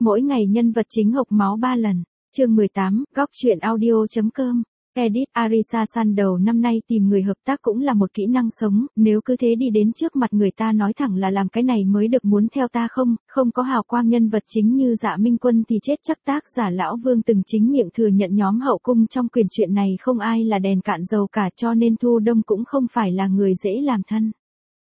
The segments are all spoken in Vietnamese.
Mỗi ngày nhân vật chính hộc máu 3 lần. Chương 18, góc truyện audio.com. Edit Arisa San đầu năm nay tìm người hợp tác cũng là một kỹ năng sống, nếu cứ thế đi đến trước mặt người ta nói thẳng là làm cái này mới được muốn theo ta không có hào quang nhân vật chính như Dạ Minh Quân thì chết chắc. Tác giả Lão Vương từng chính miệng thừa nhận nhóm hậu cung trong quyển truyện này không ai là đèn cạn dầu cả, cho nên Thu Đông cũng không phải là người dễ làm thân.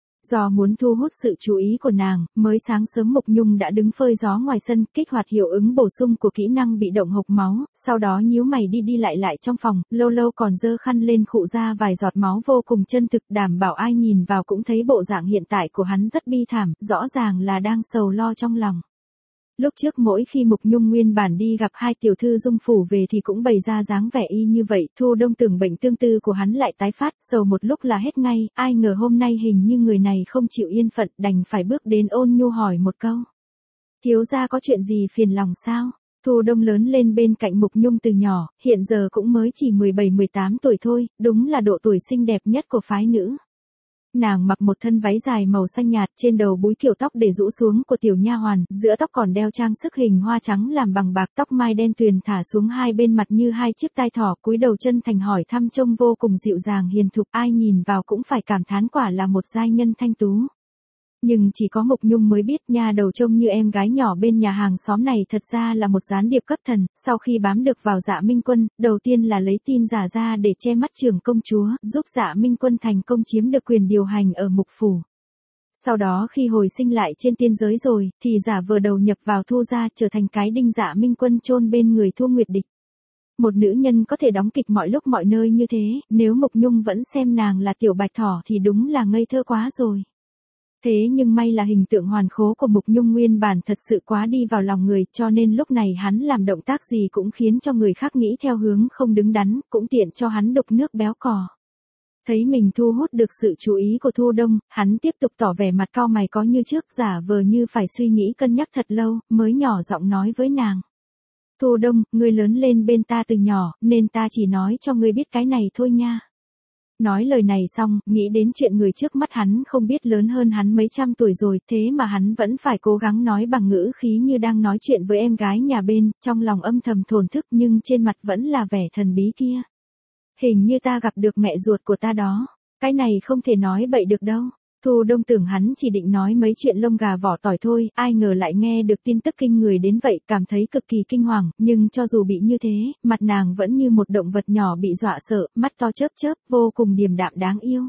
Do muốn thu hút sự chú ý của nàng, mới sáng sớm Mục Nhung đã đứng phơi gió ngoài sân, kích hoạt hiệu ứng bổ sung của kỹ năng bị động hộc máu, sau đó nhíu mày đi lại trong phòng, lâu lâu còn giơ khăn lên khụ ra vài giọt máu vô cùng chân thực, đảm bảo ai nhìn vào cũng thấy bộ dạng hiện tại của hắn rất bi thảm, rõ ràng là đang sầu lo trong lòng. Lúc trước mỗi khi Mục Nhung nguyên bản đi gặp hai tiểu thư Dung phủ về thì cũng bày ra dáng vẻ y như vậy, Thu Đông tưởng bệnh tương tư của hắn lại tái phát, sầu một lúc là hết ngay, ai ngờ hôm nay hình như người này không chịu yên phận, đành phải bước đến ôn nhu hỏi một câu. Thiếu gia có chuyện gì phiền lòng sao? Thu Đông lớn lên bên cạnh Mục Nhung từ nhỏ, hiện giờ cũng mới chỉ 17-18 tuổi thôi, đúng là độ tuổi xinh đẹp nhất của phái nữ. Nàng mặc một thân váy dài màu xanh nhạt, trên đầu búi kiểu tóc để rũ xuống của tiểu nha hoàn, giữa tóc còn đeo trang sức hình hoa trắng làm bằng bạc, tóc mai đen tuyền thả xuống hai bên mặt như hai chiếc tai thỏ, cúi đầu chân thành hỏi thăm trông vô cùng dịu dàng hiền thục, ai nhìn vào cũng phải cảm thán quả là một giai nhân thanh tú. Nhưng chỉ có Mục Nhung mới biết nha đầu trông như em gái nhỏ bên nhà hàng xóm này thật ra là một gián điệp cấp thần, sau khi bám được vào Dạ Minh Quân, đầu tiên là lấy tin giả ra để che mắt trưởng công chúa, giúp Dạ Minh Quân thành công chiếm được quyền điều hành ở Mục phủ. Sau đó khi hồi sinh lại trên tiên giới rồi, thì giả vờ đầu nhập vào Thu gia trở thành cái đinh Dạ Minh Quân chôn bên người Thu Nguyệt Địch. Một nữ nhân có thể đóng kịch mọi lúc mọi nơi như thế, nếu Mục Nhung vẫn xem nàng là tiểu bạch thỏ thì đúng là ngây thơ quá rồi. Thế nhưng may là hình tượng hoàn khố của Mục Nhung nguyên bản thật sự quá đi vào lòng người, cho nên lúc này hắn làm động tác gì cũng khiến cho người khác nghĩ theo hướng không đứng đắn, cũng tiện cho hắn đục nước béo cò. Thấy mình thu hút được sự chú ý của Thu Đông, hắn tiếp tục tỏ vẻ mặt cau mày có như trước, giả vờ như phải suy nghĩ cân nhắc thật lâu, mới nhỏ giọng nói với nàng. Thu Đông, ngươi lớn lên bên ta từ nhỏ, nên ta chỉ nói cho ngươi biết cái này thôi nha. Nói lời này xong, nghĩ đến chuyện người trước mắt hắn không biết lớn hơn hắn mấy trăm tuổi rồi, thế mà hắn vẫn phải cố gắng nói bằng ngữ khí như đang nói chuyện với em gái nhà bên, trong lòng âm thầm thổn thức nhưng trên mặt vẫn là vẻ thần bí kia. Hình như ta gặp được mẹ ruột của ta đó, cái này không thể nói bậy được đâu. Thu Đông tưởng hắn chỉ định nói mấy chuyện lông gà vỏ tỏi thôi, ai ngờ lại nghe được tin tức kinh người đến vậy, cảm thấy cực kỳ kinh hoàng, nhưng cho dù bị như thế, mặt nàng vẫn như một động vật nhỏ bị dọa sợ, mắt to chớp chớp, vô cùng điềm đạm đáng yêu.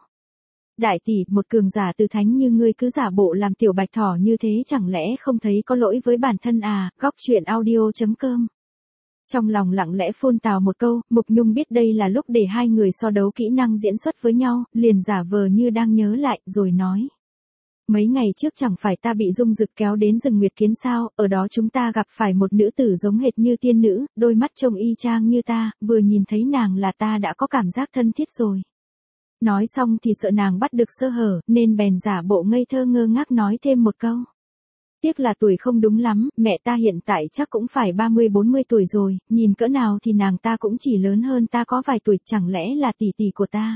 Đại tỷ, một cường giả từ thánh như ngươi cứ giả bộ làm tiểu bạch thỏ như thế chẳng lẽ không thấy có lỗi với bản thân à? Góc truyện audio.com. Trong lòng lặng lẽ phun tào một câu, Mục Nhung biết đây là lúc để hai người so đấu kỹ năng diễn xuất với nhau, liền giả vờ như đang nhớ lại, rồi nói. Mấy ngày trước chẳng phải ta bị Dung Dực kéo đến rừng Nguyệt Kiến sao, ở đó chúng ta gặp phải một nữ tử giống hệt như tiên nữ, đôi mắt trông y chang như ta, vừa nhìn thấy nàng là ta đã có cảm giác thân thiết rồi. Nói xong thì sợ nàng bắt được sơ hở, nên bèn giả bộ ngây thơ ngơ ngác nói thêm một câu. Tiếc là tuổi không đúng lắm, mẹ ta hiện tại chắc cũng phải 30-40 tuổi rồi, nhìn cỡ nào thì nàng ta cũng chỉ lớn hơn ta có vài tuổi, chẳng lẽ là tỷ tỷ của ta.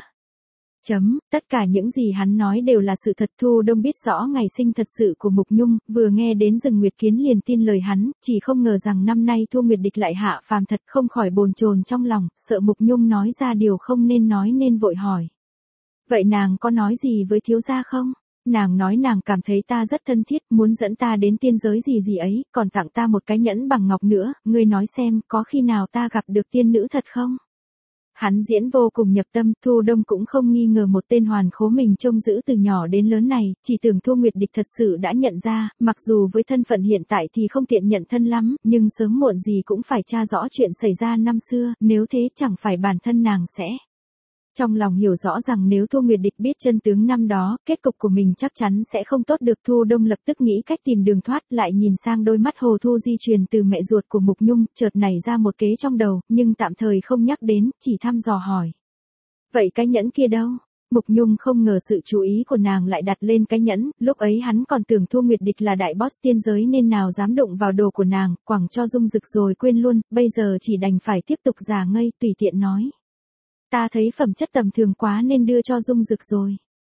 Tất cả những gì hắn nói đều là sự thật. Thu Đông biết rõ ngày sinh thật sự của Mục Nhung, vừa nghe đến rừng Nguyệt Kiến liền tin lời hắn, chỉ không ngờ rằng năm nay Thu Nguyệt Địch lại hạ phàm thật, không khỏi bồn chồn trong lòng, sợ Mục Nhung nói ra điều không nên nói nên vội hỏi. Vậy nàng có nói gì với thiếu gia không? Nàng nói nàng cảm thấy ta rất thân thiết, muốn dẫn ta đến tiên giới gì ấy, còn tặng ta một cái nhẫn bằng ngọc nữa, ngươi nói xem có khi nào ta gặp được tiên nữ thật không? Hắn diễn vô cùng nhập tâm, Thu Đông cũng không nghi ngờ một tên hoàn khố mình trông giữ từ nhỏ đến lớn này, chỉ tưởng Thu Nguyệt Địch thật sự đã nhận ra, mặc dù với thân phận hiện tại thì không tiện nhận thân lắm, nhưng sớm muộn gì cũng phải tra rõ chuyện xảy ra năm xưa, nếu thế chẳng phải bản thân nàng sẽ. Trong lòng hiểu rõ rằng nếu Thu Nguyệt Địch biết chân tướng năm đó, kết cục của mình chắc chắn sẽ không tốt được. Thu Đông lập tức nghĩ cách tìm đường thoát, lại nhìn sang đôi mắt Hồ Thu di truyền từ mẹ ruột của Mục Nhung, chợt nảy ra một kế trong đầu, nhưng tạm thời không nhắc đến, chỉ thăm dò hỏi. Vậy cái nhẫn kia đâu? Mục Nhung không ngờ sự chú ý của nàng lại đặt lên cái nhẫn, lúc ấy hắn còn tưởng Thu Nguyệt Địch là đại boss tiên giới nên nào dám đụng vào đồ của nàng, quẳng cho Dung Dực rồi quên luôn, bây giờ chỉ đành phải tiếp tục giả ngây, tùy tiện nói. Ta thấy phẩm chất tầm thường quá nên đưa cho Dung Dực rồi.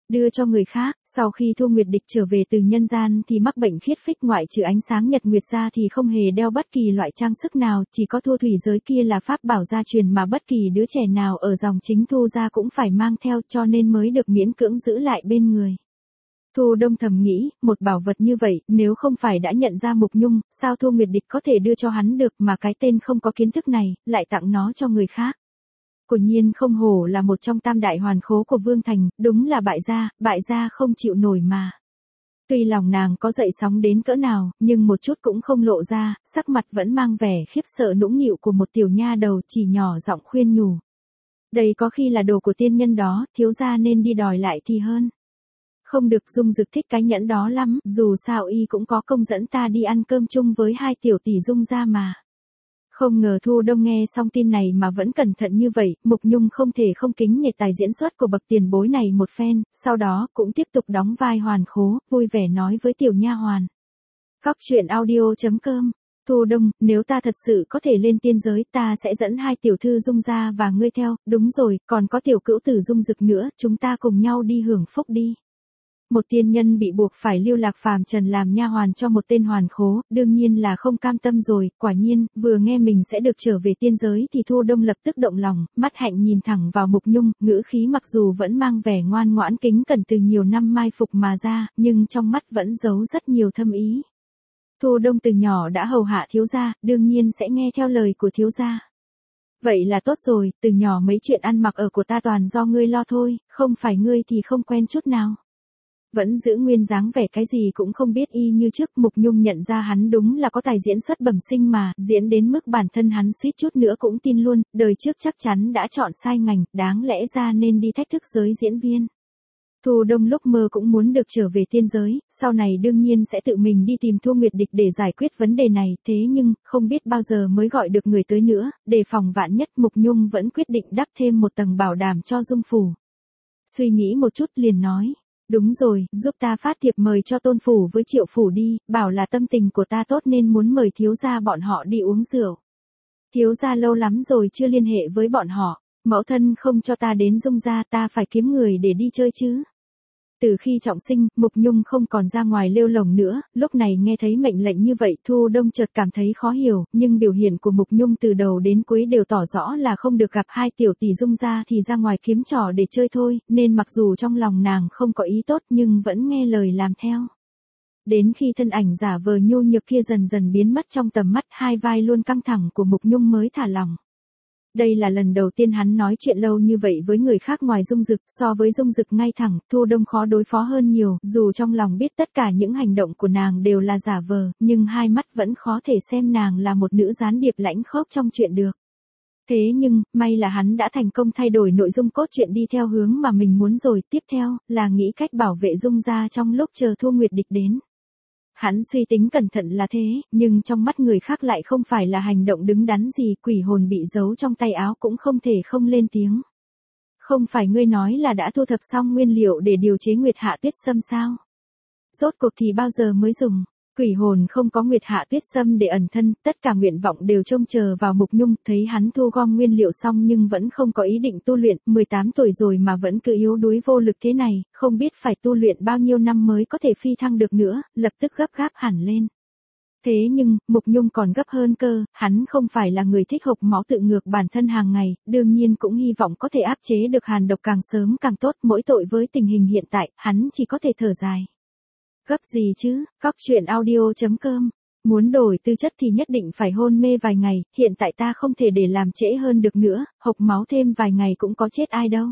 đưa cho người khác. Sau khi Thu Nguyệt Địch trở về từ nhân gian thì mắc bệnh khiết phích, ngoại trừ ánh sáng nhật nguyệt ra thì không hề đeo bất kỳ loại trang sức nào, chỉ có Thu thủy giới kia là pháp bảo gia truyền mà bất kỳ đứa trẻ nào ở dòng chính Thu gia cũng phải mang theo, cho nên mới được miễn cưỡng giữ lại bên người. Thu Đông thầm nghĩ, một bảo vật như vậy, nếu không phải đã nhận ra Mục Nhung, sao Thu Nguyệt Địch có thể đưa cho hắn được, mà cái tên không có kiến thức này, lại tặng nó cho người khác. Quả nhiên không hổ là một trong tam đại hoàn khố của Vương Thành, đúng là bại gia không chịu nổi mà. Tuy lòng nàng có dậy sóng đến cỡ nào, nhưng một chút cũng không lộ ra, sắc mặt vẫn mang vẻ khiếp sợ nũng nịu của một tiểu nha đầu, chỉ nhỏ giọng khuyên nhủ. Đây có khi là đồ của tiên nhân đó, thiếu gia nên đi đòi lại thì hơn. Không được, Dung Dực thích cái nhẫn đó lắm, dù sao y cũng có công dẫn ta đi ăn cơm chung với hai tiểu tỷ Dung gia mà. Không ngờ Thu Đông nghe xong tin này mà vẫn cẩn thận như vậy, Mục Nhung không thể không kính nể tài diễn xuất của bậc tiền bối này một phen, sau đó cũng tiếp tục đóng vai hoàn khố, vui vẻ nói với tiểu nha hoàn. Góc truyện audio.com. Thu Đông, nếu ta thật sự có thể lên tiên giới, ta sẽ dẫn hai tiểu thư Dung gia và ngươi theo, đúng rồi, còn có tiểu cữu tử Dung Dực nữa, chúng ta cùng nhau đi hưởng phúc đi. Một tiên nhân bị buộc phải lưu lạc phàm trần làm nha hoàn cho một tên hoàn khố, đương nhiên là không cam tâm rồi, quả nhiên, vừa nghe mình sẽ được trở về tiên giới thì Thu Đông lập tức động lòng, mắt hạnh nhìn thẳng vào Mục Nhung, ngữ khí mặc dù vẫn mang vẻ ngoan ngoãn kính cẩn từ nhiều năm mai phục mà ra, nhưng trong mắt vẫn giấu rất nhiều thâm ý. Thu Đông từ nhỏ đã hầu hạ thiếu gia, đương nhiên sẽ nghe theo lời của thiếu gia. Vậy là tốt rồi, từ nhỏ mấy chuyện ăn mặc ở của ta toàn do ngươi lo thôi, không phải ngươi thì không quen chút nào. Vẫn giữ nguyên dáng vẻ cái gì cũng không biết y như trước, Mục Nhung nhận ra hắn đúng là có tài diễn xuất bẩm sinh mà, diễn đến mức bản thân hắn suýt chút nữa cũng tin luôn, đời trước chắc chắn đã chọn sai ngành, đáng lẽ ra nên đi thách thức giới diễn viên. Thu Đông lúc mơ cũng muốn được trở về tiên giới, sau này đương nhiên sẽ tự mình đi tìm Thu Nguyệt Địch để giải quyết vấn đề này, thế nhưng, không biết bao giờ mới gọi được người tới nữa, đề phòng vạn nhất Mục Nhung vẫn quyết định đắp thêm một tầng bảo đảm cho Dung Phủ. Suy nghĩ một chút liền nói. Đúng rồi, giúp ta phát thiệp mời cho Tôn Phủ với Triệu Phủ đi, bảo là tâm tình của ta tốt nên muốn mời thiếu gia bọn họ đi uống rượu. Thiếu gia lâu lắm rồi chưa liên hệ với bọn họ, mẫu thân không cho ta đến Dung gia, ta phải kiếm người để đi chơi chứ. Từ khi trọng sinh, Mục Nhung không còn ra ngoài lêu lồng nữa, lúc này nghe thấy mệnh lệnh như vậy Thu Đông chợt cảm thấy khó hiểu, nhưng biểu hiện của Mục Nhung từ đầu đến cuối đều tỏ rõ là không được gặp hai tiểu tỷ Dung gia thì ra ngoài kiếm trò để chơi thôi, nên mặc dù trong lòng nàng không có ý tốt nhưng vẫn nghe lời làm theo. Đến khi thân ảnh giả vờ nhu nhược kia dần dần biến mất trong tầm mắt, hai vai luôn căng thẳng của Mục Nhung mới thả lỏng. Đây là lần đầu tiên hắn nói chuyện lâu như vậy với người khác ngoài Dung Dực, so với Dung Dực ngay thẳng, Thu Đông khó đối phó hơn nhiều, dù trong lòng biết tất cả những hành động của nàng đều là giả vờ, nhưng hai mắt vẫn khó thể xem nàng là một nữ gián điệp lãnh khốc trong chuyện được. Thế nhưng, may là hắn đã thành công thay đổi nội dung cốt truyện đi theo hướng mà mình muốn rồi, tiếp theo, là nghĩ cách bảo vệ Dung gia trong lúc chờ Thu Nguyệt Địch đến. Hắn suy tính cẩn thận là thế, nhưng trong mắt người khác lại không phải là hành động đứng đắn gì, quỷ hồn bị giấu trong tay áo cũng không thể không lên tiếng. Không phải ngươi nói là đã thu thập xong nguyên liệu để điều chế Nguyệt Hạ Tuyết Sâm sao? Rốt cuộc thì bao giờ mới dùng? Quỷ hồn không có Nguyệt Hạ Tuyết Sâm để ẩn thân, tất cả nguyện vọng đều trông chờ vào Mục Nhung, thấy hắn thu gom nguyên liệu xong nhưng vẫn không có ý định tu luyện, 18 tuổi rồi mà vẫn cứ yếu đuối vô lực thế này, không biết phải tu luyện bao nhiêu năm mới có thể phi thăng được nữa, lập tức gấp gáp hẳn lên. Thế nhưng, Mục Nhung còn gấp hơn cơ, hắn không phải là người thích hộc máu tự ngược bản thân hàng ngày, đương nhiên cũng hy vọng có thể áp chế được hàn độc càng sớm càng tốt, mỗi tội với tình hình hiện tại, hắn chỉ có thể thở dài. Gấp gì chứ, góc truyện audio.com. Muốn đổi tư chất thì nhất định phải hôn mê vài ngày, hiện tại ta không thể để làm trễ hơn được nữa, hộc máu thêm vài ngày cũng có chết ai đâu.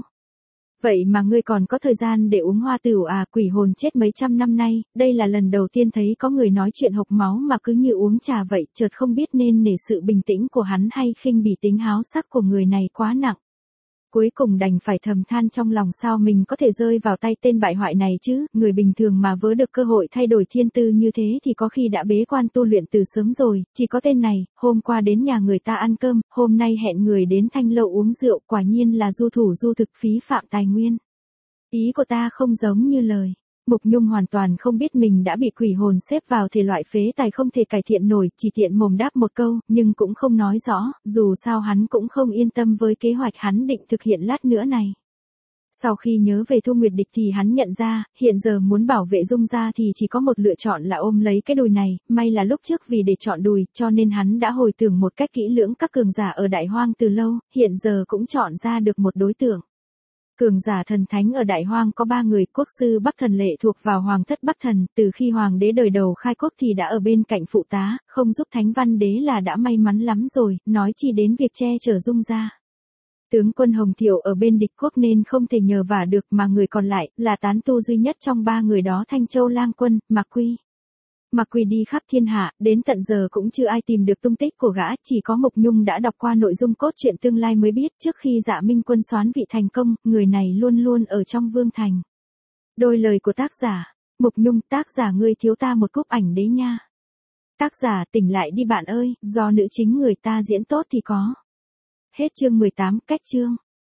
Vậy mà ngươi còn có thời gian để uống hoa tửu à, quỷ hồn chết mấy trăm năm nay, đây là lần đầu tiên thấy có người nói chuyện hộc máu mà cứ như uống trà vậy, chợt không biết nên nể sự bình tĩnh của hắn hay khinh bỉ tính háo sắc của người này quá nặng. Cuối cùng đành phải thầm than trong lòng sao mình có thể rơi vào tay tên bại hoại này chứ, người bình thường mà vớ được cơ hội thay đổi thiên tư như thế thì có khi đã bế quan tu luyện từ sớm rồi, chỉ có tên này, hôm qua đến nhà người ta ăn cơm, hôm nay hẹn người đến Thanh Lâu uống rượu, quả nhiên là du thủ du thực phí phạm tài nguyên. Ý của ta không giống như lời. Mục Nhung hoàn toàn không biết mình đã bị quỷ hồn xếp vào thể loại phế tài không thể cải thiện nổi, chỉ tiện mồm đáp một câu, nhưng cũng không nói rõ, dù sao hắn cũng không yên tâm với kế hoạch hắn định thực hiện lát nữa này. Sau khi nhớ về Thu Nguyệt Địch thì hắn nhận ra, hiện giờ muốn bảo vệ Dung gia thì chỉ có một lựa chọn là ôm lấy cái đùi này, may là lúc trước vì để chọn đùi, cho nên hắn đã hồi tưởng một cách kỹ lưỡng các cường giả ở Đại Hoang từ lâu, hiện giờ cũng chọn ra được một đối tượng. Cường giả thần thánh ở Đại Hoang có 3 người, quốc sư Bắc Thần Lệ thuộc vào Hoàng thất Bắc Thần, từ khi Hoàng đế đời đầu khai quốc thì đã ở bên cạnh phụ tá, không giúp Thánh Văn đế là đã may mắn lắm rồi, nói chi đến việc che chở Dung gia. Tướng quân Hồng Thiệu ở bên địch quốc nên không thể nhờ vả được, mà người còn lại là tán tu duy nhất trong 3 người đó, Thanh Châu Lang Quân, Mạc Quy. Mạc Quy đi khắp thiên hạ, đến tận giờ cũng chưa ai tìm được tung tích của gã, chỉ có Mục Nhung đã đọc qua nội dung cốt truyện tương lai mới biết, trước khi Dạ Minh Quân soán vị thành công, người này luôn luôn ở trong vương thành. Đôi lời của tác giả: Mục Nhung, tác giả ngươi thiếu ta một cúp ảnh đấy nha. Tác giả: tỉnh lại đi bạn ơi, do nữ chính người ta diễn tốt thì có. Hết chương 18, cách chương.